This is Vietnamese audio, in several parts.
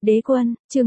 Đế quân, chương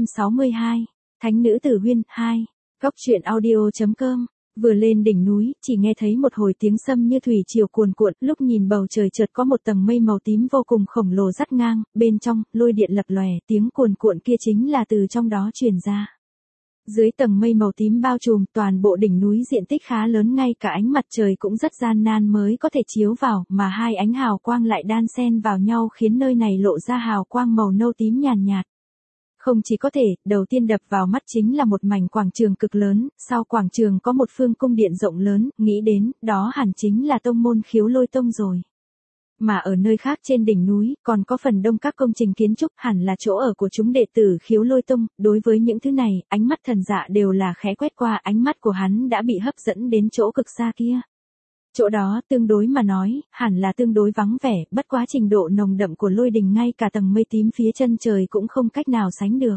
462, Thánh nữ Tử Huyên, 2, Góc truyện audio.com. Vừa lên đỉnh núi, chỉ nghe thấy một hồi tiếng sâm như thủy triều cuồn cuộn, lúc nhìn bầu trời chợt có một tầng mây màu tím vô cùng khổng lồ dắt ngang, bên trong, lôi điện lập lòe, tiếng cuồn cuộn kia chính là từ trong đó truyền ra. Dưới tầng mây màu tím bao trùm, toàn bộ đỉnh núi diện tích khá lớn, ngay cả ánh mặt trời cũng rất gian nan mới có thể chiếu vào, mà hai ánh hào quang lại đan xen vào nhau khiến nơi này lộ ra hào quang màu nâu tím nhàn nhạt. Không chỉ có thể, đầu tiên đập vào mắt chính là một mảnh quảng trường cực lớn, sau quảng trường có một phương cung điện rộng lớn, nghĩ đến, đó hẳn chính là tông môn Khiếu Lôi Tông rồi. Mà ở nơi khác trên đỉnh núi, còn có phần đông các công trình kiến trúc hẳn là chỗ ở của chúng đệ tử Khiếu Lôi Tông, đối với những thứ này, ánh mắt Thần Dạ đều là khẽ quét qua, ánh mắt của hắn đã bị hấp dẫn đến chỗ cực xa kia. Chỗ đó, tương đối mà nói, hẳn là tương đối vắng vẻ, bất quá trình độ nồng đậm của lôi đình ngay cả tầng mây tím phía chân trời cũng không cách nào sánh được.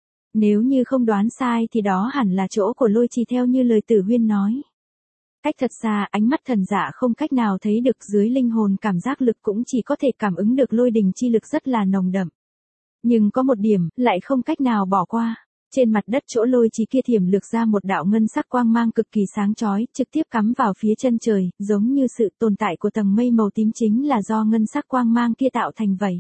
Nếu như không đoán sai thì đó hẳn là chỗ của lôi trì theo như lời Tử Huyên nói. Cách thật xa, ánh mắt Thần Dạ không cách nào thấy được, dưới linh hồn cảm giác lực cũng chỉ có thể cảm ứng được lôi đình chi lực rất là nồng đậm. Nhưng có một điểm, lại không cách nào bỏ qua. Trên mặt đất chỗ lôi trì kia thiểm lược ra một đạo ngân sắc quang mang cực kỳ sáng chói, trực tiếp cắm vào phía chân trời, giống như sự tồn tại của tầng mây màu tím chính là do ngân sắc quang mang kia tạo thành vậy.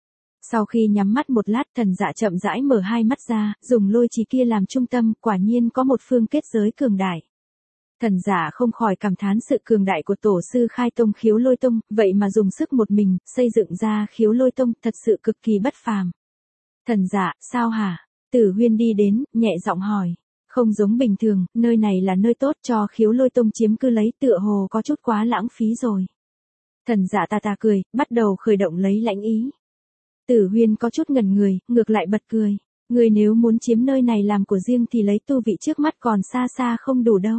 Sau khi nhắm mắt một lát, Thần Dạ chậm rãi mở hai mắt ra, dùng lôi trì kia làm trung tâm, quả nhiên có một phương kết giới cường đại. Thần Dạ không khỏi cảm thán sự cường đại của tổ sư khai tông Khiếu Lôi Tông, vậy mà dùng sức một mình, xây dựng ra Khiếu Lôi Tông, thật sự cực kỳ bất phàm. Thần Dạ, sao hả? Tử Huyên đi đến, nhẹ giọng hỏi. Không giống bình thường, nơi này là nơi tốt cho Khiếu Lôi Tông chiếm cư lấy, tựa hồ có chút quá lãng phí rồi. Thần Dạ ta cười, bắt đầu khởi động lấy lãnh ý. Tử Huyên có chút ngẩn người, ngược lại bật cười. Người nếu muốn chiếm nơi này làm của riêng thì lấy tu vị trước mắt còn xa xa không đủ đâu.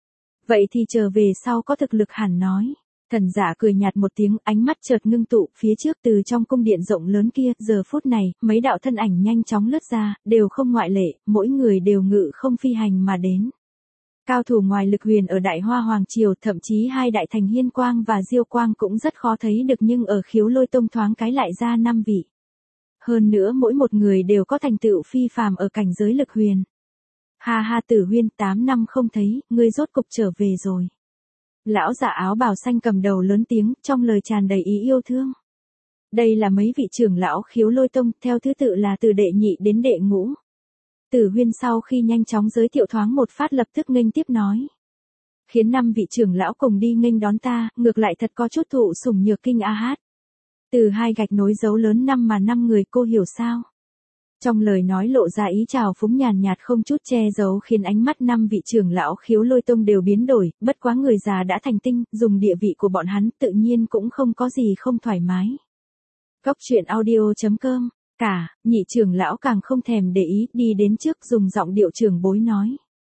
Vậy thì chờ về sau có thực lực hẳn nói. Thần Dạ cười nhạt một tiếng, ánh mắt chợt ngưng tụ, phía trước từ trong cung điện rộng lớn kia, giờ phút này, mấy đạo thân ảnh nhanh chóng lướt ra, đều không ngoại lệ, mỗi người đều ngự không phi hành mà đến. Cao thủ ngoài Lực Huyền ở Đại Hoa Hoàng Triều, thậm chí hai đại thành Hiên Quang và Diêu Quang cũng rất khó thấy được, nhưng ở Khiếu Lôi Tông thoáng cái lại ra 5 vị. Hơn nữa mỗi một người đều có thành tựu phi phàm ở cảnh giới Lực Huyền. Ha ha Tử Huyên, 8 năm không thấy, ngươi rốt cục trở về rồi. Lão giả áo bào xanh cầm đầu lớn tiếng, trong lời tràn đầy ý yêu thương. Đây là mấy vị trưởng lão Khiếu Lôi Tông, theo thứ tự là từ đệ nhị đến đệ ngũ. Tử Huyên sau khi nhanh chóng giới thiệu thoáng một phát lập tức nghênh tiếp nói. Khiến 5 vị trưởng lão cùng đi nghênh đón ta, ngược lại thật có chút thụ sủng nhược kinh a hát. Từ hai gạch nối dấu lớn 5 mà 5 người, cô hiểu sao? Trong lời nói lộ ra ý trào phúng nhàn nhạt không chút che giấu, khiến ánh mắt 5 vị trưởng lão Khiếu Lôi Tông đều biến đổi, bất quá người già đã thành tinh, dùng địa vị của bọn hắn tự nhiên cũng không có gì không thoải mái. Góc truyện audio.com, nhị trưởng lão càng không thèm để ý, đi đến trước dùng giọng điệu trưởng bối nói.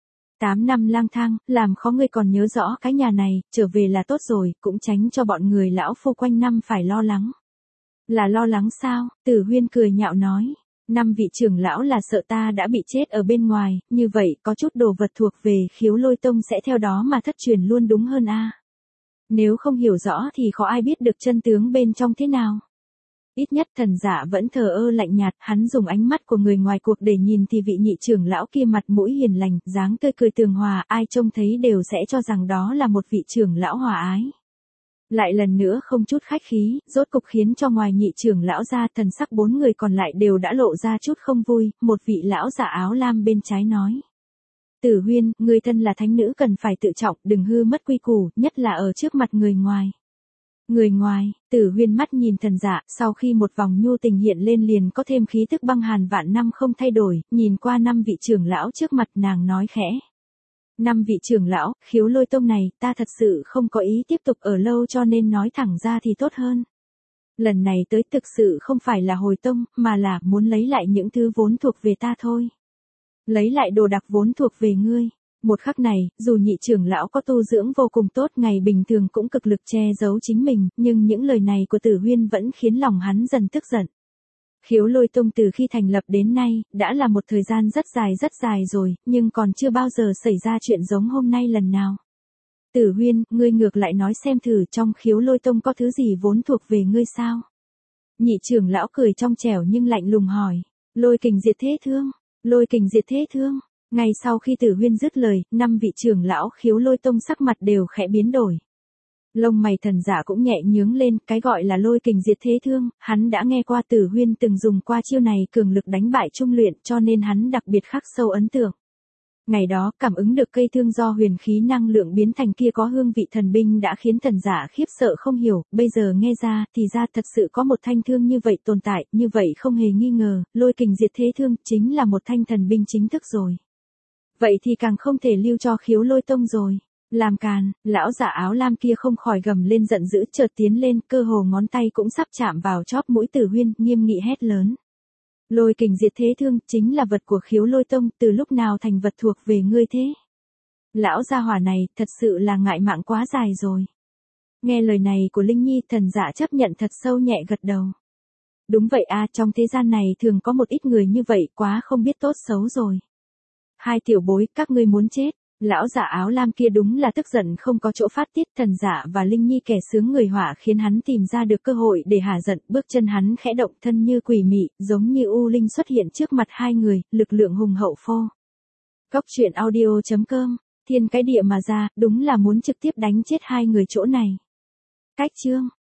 8 năm lang thang, làm khó ngươi còn nhớ rõ cái nhà này, trở về là tốt rồi, cũng tránh cho bọn người lão phu quanh năm phải lo lắng. Là lo lắng sao? Tử Huyên cười nhạo nói. 5 vị trưởng lão là sợ ta đã bị chết ở bên ngoài, như vậy có chút đồ vật thuộc về Khiếu Lôi Tông sẽ theo đó mà thất truyền luôn đúng hơn a. Nếu không hiểu rõ thì khó ai biết được chân tướng bên trong thế nào. Ít nhất Thần Dạ vẫn thờ ơ lạnh nhạt, hắn dùng ánh mắt của người ngoài cuộc để nhìn thì vị nhị trưởng lão kia mặt mũi hiền lành, dáng tươi cười tường hòa, ai trông thấy đều sẽ cho rằng đó là một vị trưởng lão hòa ái. Lại lần nữa không chút khách khí, rốt cục khiến cho ngoài nhị trưởng lão ra, thần sắc 4 người còn lại đều đã lộ ra chút không vui, một vị lão giả áo lam bên trái nói. Tử Huyên, người thân là thánh nữ cần phải tự trọng, đừng hư mất quy củ, nhất là ở trước mặt người ngoài. Người ngoài, Tử Huyên mắt nhìn Thần Dạ, sau khi một vòng nhu tình hiện lên liền có thêm khí tức băng hàn vạn năm không thay đổi, nhìn qua 5 vị trưởng lão trước mặt nàng nói khẽ. 5 vị trưởng lão, Khiếu Lôi Tông này, ta thật sự không có ý tiếp tục ở lâu cho nên nói thẳng ra thì tốt hơn. Lần này tới thực sự không phải là hồi tông, mà là muốn lấy lại những thứ vốn thuộc về ta thôi. Lấy lại đồ đạc vốn thuộc về ngươi. Một khắc này, dù nhị trưởng lão có tu dưỡng vô cùng tốt, ngày bình thường cũng cực lực che giấu chính mình, nhưng những lời này của Tử Huyên vẫn khiến lòng hắn dần tức giận. Khiếu Lôi Tông từ khi thành lập đến nay, đã là một thời gian rất dài rồi, nhưng còn chưa bao giờ xảy ra chuyện giống hôm nay lần nào. Tử Huyên, ngươi ngược lại nói xem thử, trong Khiếu Lôi Tông có thứ gì vốn thuộc về ngươi sao? Nhị trưởng lão cười trong trẻo nhưng lạnh lùng hỏi. Lôi kình diệt thế thương, lôi kình diệt thế thương. Ngay sau khi Tử Huyên dứt lời, 5 vị trưởng lão Khiếu Lôi Tông sắc mặt đều khẽ biến đổi. Lông mày Thần Giả cũng nhẹ nhướng lên, cái gọi là lôi kình diệt thế thương, hắn đã nghe qua Tử Huyên từng dùng qua chiêu này cường lực đánh bại trung luyện, cho nên hắn đặc biệt khắc sâu ấn tượng. Ngày đó, cảm ứng được cây thương do huyền khí năng lượng biến thành kia có hương vị thần binh đã khiến Thần Giả khiếp sợ không hiểu, bây giờ nghe ra, thì ra thật sự có một thanh thương như vậy tồn tại, như vậy không hề nghi ngờ, lôi kình diệt thế thương chính là một thanh thần binh chính thức rồi. Vậy thì càng không thể lưu cho Khiếu Lôi Tông rồi. Làm càn, lão giả áo lam kia không khỏi gầm lên giận dữ, chợt tiến lên, cơ hồ ngón tay cũng sắp chạm vào chóp mũi Tử Huyên, nghiêm nghị hét lớn. Lôi kình diệt thế thương, chính là vật của Khiếu Lôi Tông, từ lúc nào thành vật thuộc về ngươi thế? Lão gia hỏa này, thật sự là ngại mạng quá dài rồi. Nghe lời này của Linh Nhi, Thần Giả chấp nhận thật sâu nhẹ gật đầu. Đúng vậy a, trong thế gian này thường có một ít người như vậy, quá không biết tốt xấu rồi. Hai tiểu bối, các ngươi muốn chết. Lão giả áo lam kia đúng là tức giận không có chỗ phát tiết. Thần Giả và Linh Nhi kẻ sướng người họa khiến hắn tìm ra được cơ hội để hả giận, bước chân hắn khẽ động, thân như quỷ mị, giống như u linh xuất hiện trước mặt hai người, lực lượng hùng hậu phô. Cốc truyện audio.com, thiên cái địa mà ra, đúng là muốn trực tiếp đánh chết hai người chỗ này. Cách chương